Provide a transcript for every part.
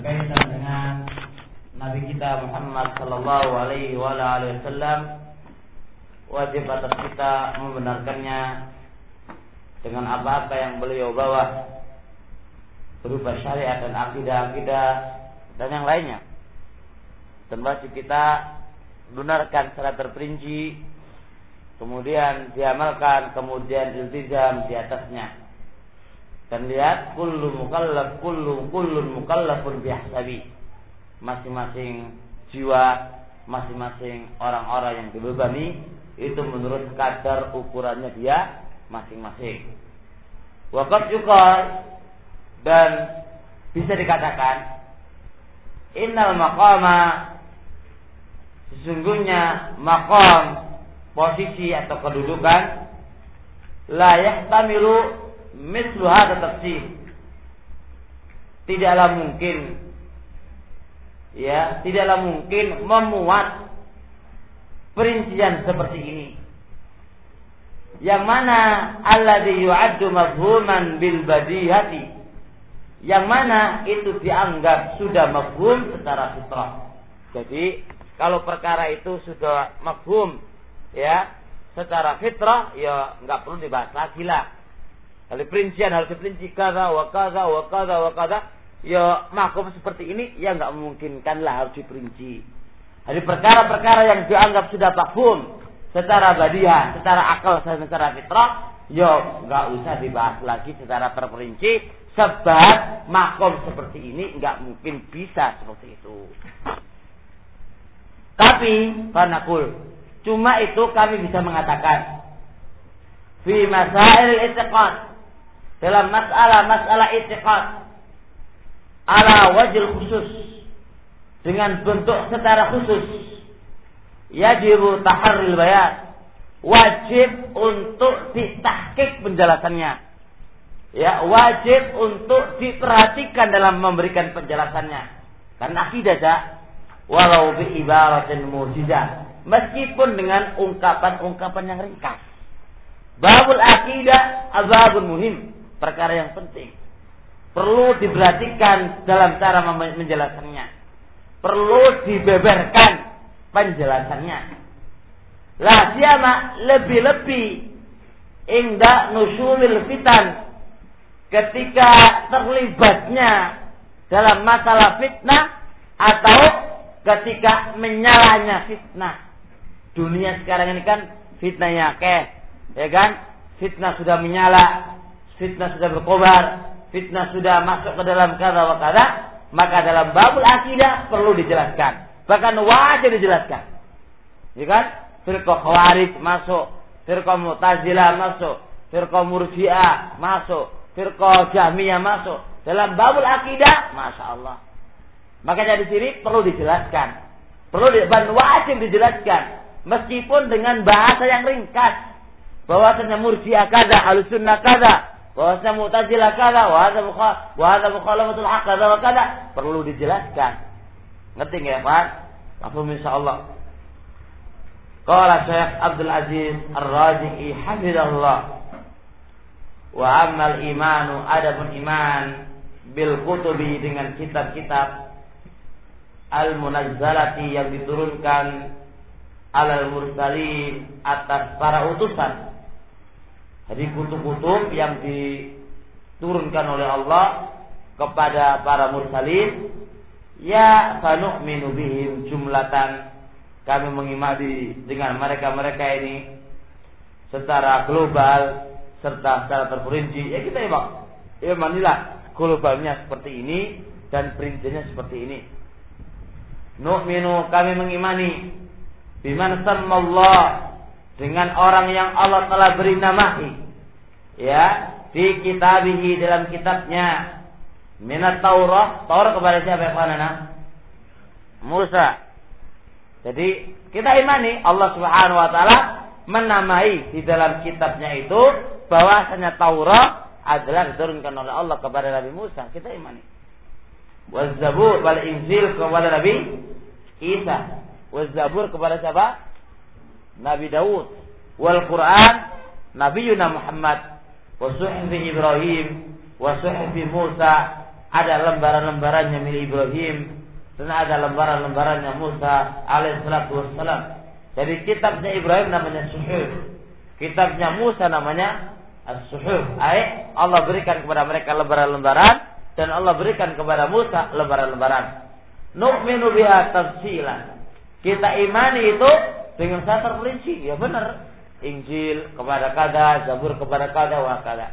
berkaitan dengan Nabi kita Muhammad sallallahu alaihi wasallam, wajib atas kita membenarkannya dengan apa-apa yang beliau bawa berupa syariat dan akidah-akidah dan yang lainnya. Dan wajib kita benarkan secara terperinci, kemudian diamalkan, kemudian iltizam di atasnya. Dan lihat kullun mukallafun bihsabi. Masing-masing jiwa, masing-masing orang-orang yang dibebani itu menurut kadar ukurannya dia masing-masing. Waqad yuqal, dan bisa dikatakan innal maqama, sesungguhnya maqam, posisi atau kedudukan, la yahtamilu mislu hadza tafsir, tidaklah mungkin memuat perincian seperti ini, yang mana alladzi yu'addu mafhuman bil badihati, yang mana itu dianggap sudah mafhum secara fitrah. Jadi kalau perkara itu sudah mafhum ya secara fitrah, ya enggak perlu dibahas lagi lah. Kalau perincian harus diperinci kaza wa kaza wa kaza wa kaza, ya makom seperti ini ya enggak memungkinkan lah harus diperinci. Jadi perkara-perkara yang dianggap sudah mafhum secara badiah, secara akal, secara fitrah, ya enggak usah dibahas lagi secara terperinci, sebab makom seperti ini enggak mungkin bisa seperti itu. Tapi fanaqul, cuma itu kami bisa mengatakan fi masail i'tiqad, dalam masalah i'tiqad ala wajil khusus, dengan bentuk secara khusus, yajibu taharril bayan, wajib untuk ditahqiq penjelasannya, ya wajib untuk diperhatikan dalam memberikan penjelasannya. Karena akidah walau bi ibaratin mujizah, meskipun dengan ungkapan-ungkapan yang ringkas. Babul akidah azabun muhim, perkara yang penting, perlu diperhatikan dalam cara menjelaskannya, perlu dibeberkan penjelasannya. La siyama, lebih-lebih inda nusulil fitan, ketika terlibatnya dalam masalah fitnah atau ketika menyalahnya fitnah. Dunia sekarang ini kan fitnahnya ya kan? Fitnah sudah menyala, fitnah sudah berkobar, fitnah sudah masuk ke dalam kada wa kada, maka dalam babul akidah perlu dijelaskan, bahkan wajib dijelaskan. Ya kan? Firqah Khawarij masuk, firqah Mu'tazilah masuk, firqah Murji'ah masuk, firqah Jahmiyah masuk. Dalam babul akidah, Masya Allah. Makanya di sini perlu dijelaskan, dan wajib dijelaskan, meskipun dengan bahasa yang ringkas. Bahwasanya Murji'ah kada, Ahlussunnah kada, bahwasanya Mu'tazilah kada, wa hadza mukhalafatul haqq kada wa kada, perlu dijelaskan. Ngerti enggak, Pak? Paham insyaallah. Qala Syekh Abdul Aziz Ar-Raziqi hafizahullah, wa ammal imanu, adapun iman, bil kutubi, dengan kitab-kitab, al-munazzalati, yang diturunkan, alal mursalin, atas para utusan. Jadi kutub-kutub yang diturunkan oleh Allah kepada para mursalin, ya sanu'minu bihim jumlatan, kami mengimani dengan mereka-mereka ini secara global serta secara terperinci. Ya kita imanilah globalnya seperti ini dan perincinya seperti ini. Nu'minu, kami mengimani, biman sammallah, dengan orang yang Allah telah beri namahi, ya, di kitabihi, dalam kitabnya, minat Taurat kepada siapa, ya, Musa. Jadi kita imani Allah Subhanahu wa taala menamai di dalam kitabnya itu bahwasanya Taurat adalah diturunkan oleh Allah kepada Nabi Musa. Kita imani. Waz-Zabur wal Injil kepada Nabi Isa. Waz-Zabur kepada siapa? Nabi Daud. Wal Quran Nabi Muhammad. Wa suhfi Ibrahim wa suhfi Musa ada lembaran-lembarannya milik Ibrahim dan ada lembaran-lembarannya Musa alaihissalatu wassalam. Jadi kitabnya Ibrahim namanya Suhuf, kitabnya Musa namanya As-Suhuf. Allah berikan kepada mereka lembaran-lembaran dan Allah berikan kepada Musa lembaran-lembaran. Nu'minu biha tafsilan. Kita imani itu dengan secara terperinci. Ya benar. Injil kepada kada, Zabur kepada kada, wa kada.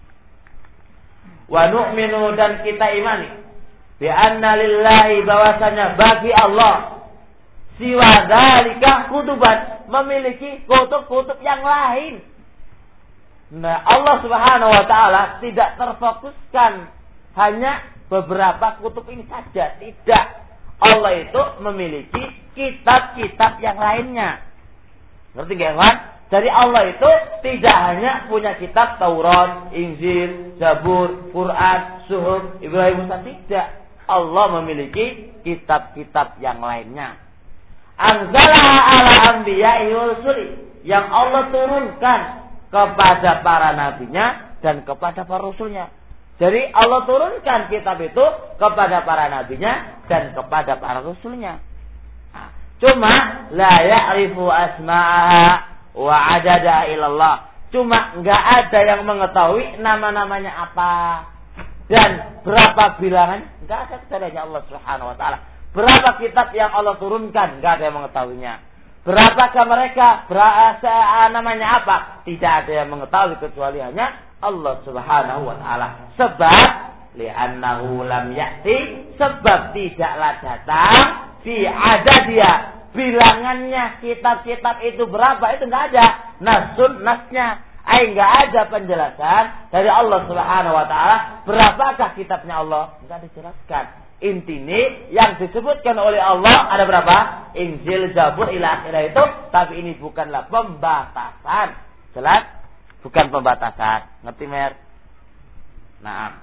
Wa nu'minu dan kita imani bi anna lillahi bahwasanya bagi Allah siwa dzalika kutuban memiliki kutub-kutub yang lain. Nah, Allah Subhanahu wa taala tidak terfokuskan hanya beberapa kutub ini saja, tidak. Allah itu memiliki kitab-kitab yang lainnya. Ngerti enggak, Pak? Jadi Allah itu tidak hanya punya kitab Taurat, Injil, Zabur, Quran, Suhuf, Ibrahim, Musa, tidak. Allah memiliki kitab-kitab yang lainnya. Anzalaha ala anbiya'i wa rusuli, yang Allah turunkan kepada para nabinya dan kepada para rasulnya. Jadi Allah turunkan kitab itu kepada para nabinya dan kepada para rasulnya. Nah, cuma la ya'rifu asma'aha wa adada ilallah. Cuma enggak ada yang mengetahui nama-namanya apa dan berapa bilangan, enggak ada kecuali Allah Subhanahu wa taala. Berapa kitab yang Allah turunkan, enggak ada yang mengetahuinya. Berapakah mereka, namanya apa? Tidak ada yang mengetahui kecuali hanya Allah Subhanahu wa taala. Sebab li'annahu lam ya'ti, sebab tidaklah datang fi adadiya, bilangannya kitab-kitab itu berapa, itu enggak ada nasnya. Enggak ada penjelasan dari Allah Subhanahu wa taala berapakah kitabnya Allah, enggak dijelaskan. Intinya yang disebutkan oleh Allah ada berapa? Injil, Zabur, ila akhirah itu. Tapi ini bukanlah pembatasan. Jelas? Bukan pembatasan. Ngerti, Mer? Nah.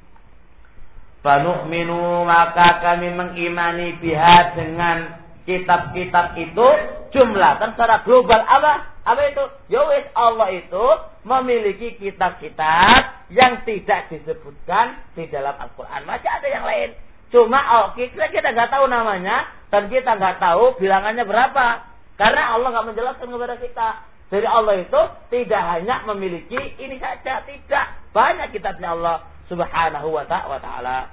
Fanu'minu, maka kami mengimani biha dengan kitab-kitab itu jumlatan secara global. Apa itu? Yowis, Allah itu memiliki kitab-kitab yang tidak disebutkan di dalam Al-Quran. Masih ada yang lain. Cuma kita nggak tahu namanya dan kita nggak tahu bilangannya berapa karena Allah nggak menjelaskan kepada kita. Jadi Allah itu tidak hanya memiliki ini saja, tidak, banyak kitabnya Allah Subhanahu wa taala.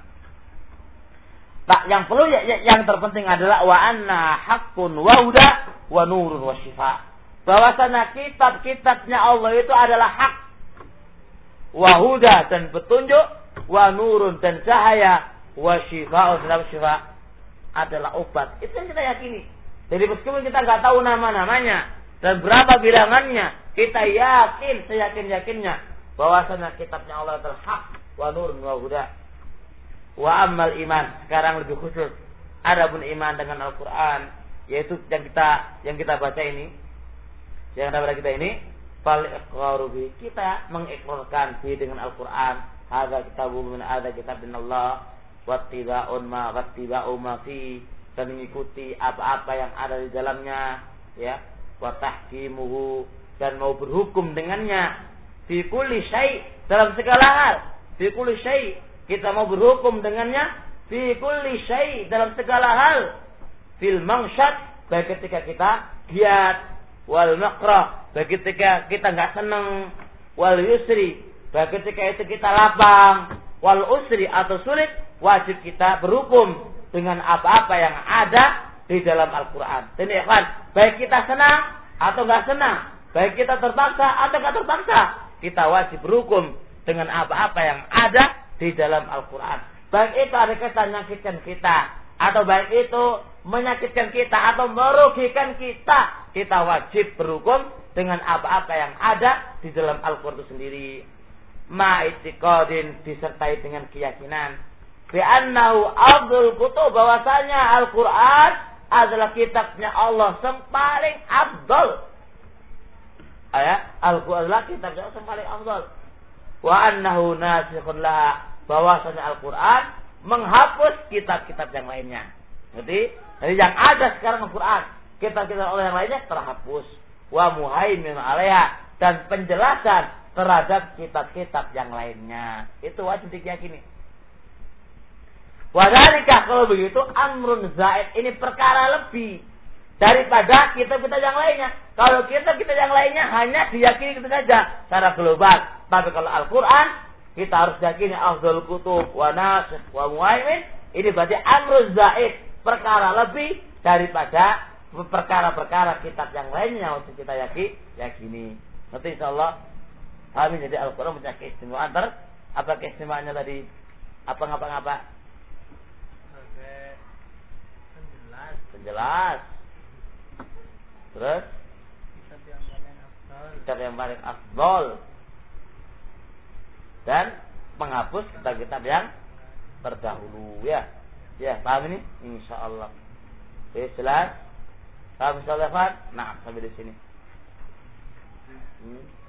Tak, yang perlu yang terpenting adalah wa anna haqqun wa huda wa nurun wa shifa. Bahwasanya kitab-kitabnya Allah itu adalah hak, wa huda dan petunjuk, wa nurun dan cahaya, wa shifa'un dan syifa adalah obat. Itu yang kita yakini. Jadi meskipun kita nggak tahu nama-namanya dan berapa bilangannya, kita yakin seyakin-yakinnya bahwasanya kitabnya Allah adalah hak, wa nurun wa huda. Wa ammal iman, sekarang lebih khusus. Adapun iman dengan Al-Qur'an, yaitu yang kita baca ini, yang kita baca kita ini, fal iqraru bi, kita mengikrarkan bi dengan Al-Qur'an. Hadza kitabun min hadza kitabin Allah. Wattiba'un ma wattiba'u ma fi, dan mengikuti apa-apa yang ada di dalamnya, ya, wa tahkimuhu, dan mau berhukum dengannya, fi kulli syai, dalam segala hal, fi kulli syai, kita mau berhukum dengannya, fi kulli syai, dalam segala hal, fil mangsyad, baik ketika kita giat, wal makrah, baik ketika kita enggak senang, wal yusri, baik ketika itu kita lapang, wal usri atau sulit, wajib kita berhukum dengan apa-apa yang ada di dalam Al-Quran. Jadi ikhwan, baik kita senang atau enggak senang, baik kita terpaksa atau enggak terpaksa, kita wajib berhukum dengan apa-apa yang ada di dalam Al-Quran. Baik itu ada kaitan menyakitkan kita, atau baik itu menyakitkan kita atau merugikan kita, kita wajib berhukum dengan apa-apa yang ada di dalam Al-Quran itu sendiri. Ma'itiqadin, disertai dengan keyakinan bi'annahu afdhul kutub, bahwasanya Al-Quran adalah kitabnya Allah yang paling afdal. Al-Quran adalah kitabnya Allah yang paling afdal. Wa annahu nasikhun laha, bahwasanya Al-Quran menghapus kitab-kitab yang lainnya. Jadi yang ada sekarang Al-Quran, kitab-kitab Allah yang lainnya terhapus. Wa muhaimin 'alaiha, dan penjelasan terhadap kitab-kitab yang lainnya. Itu wajib diyakini. Wadhalika, kalau begitu amrun zaid, ini perkara lebih daripada kitab-kitab yang lainnya. Kalau kitab-kitab yang lainnya hanya diyakini itu saja secara global. Tapi kalau Al-Quran kita harus yakini afdhal kutub wa nasikh wa muhaimin. Ini berarti amrun zaid, perkara lebih daripada perkara-perkara kitab yang lainnya untuk kita yakini. Nanti insyaallah kami jadi Al-Quran punya keistimewaan. Apa keistimewaannya tadi? Apa ngapa-ngapa? Penjelas. Terus kitab yang paling afdol dan menghapus kitab-kitab yang terdahulu, ya. Ya, paham ini? Insyaallah. Oke, jelas. Paham insyaallah, Pak? Nah, sampai di sini.